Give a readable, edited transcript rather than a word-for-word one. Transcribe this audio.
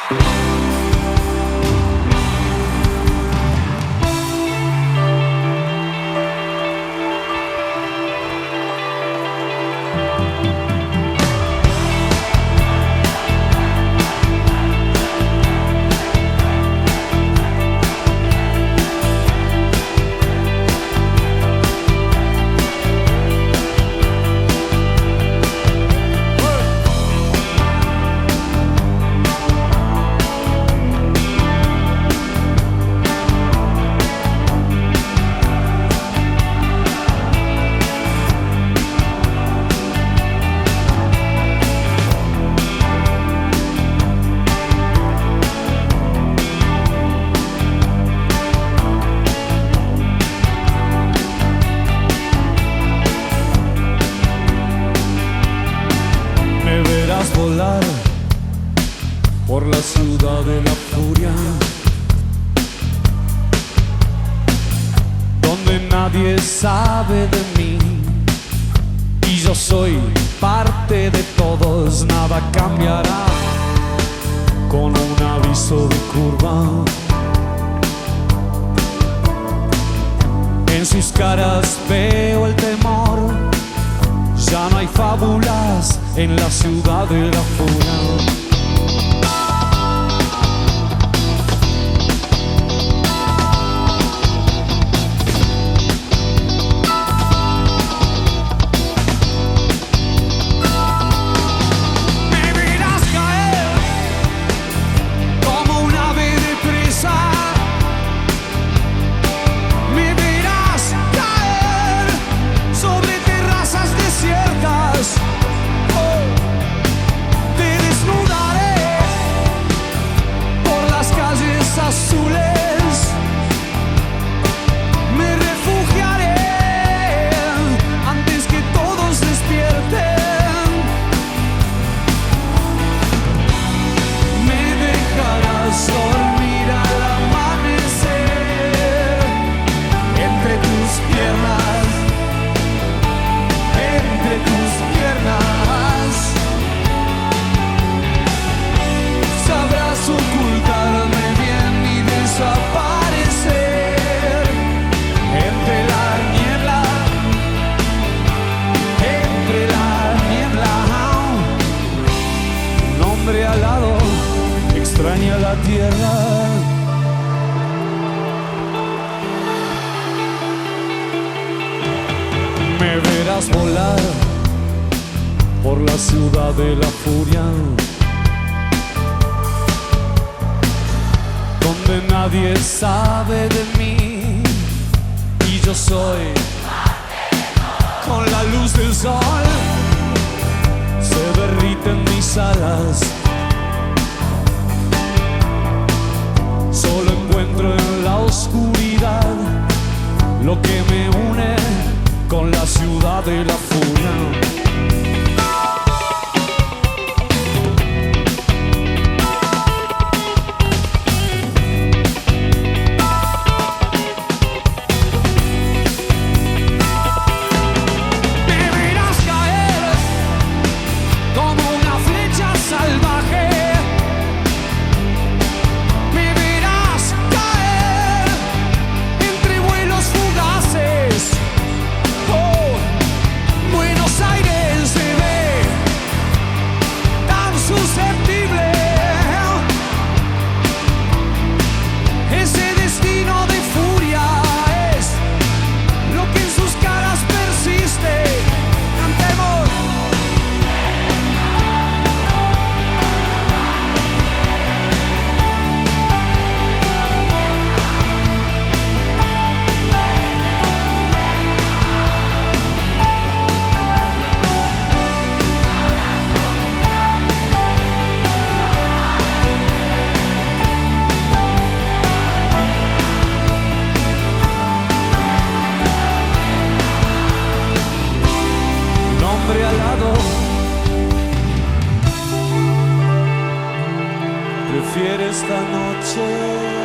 Volar por la ciudad de la furia, donde nadie sabe de mí y yo soy parte de todos. Nada cambiará con un aviso de curva. En sus caras veo el temor. Ya no hay fábulas en la ciudad de la furia. Extraña la tierra. Me verás volar por la ciudad de la furia, donde nadie sabe de mí y yo soy con la luz del sol. Se derriten mis alas. Solo encuentro en la oscuridad lo que me une con la ciudad de la furia. Prefiero esta noche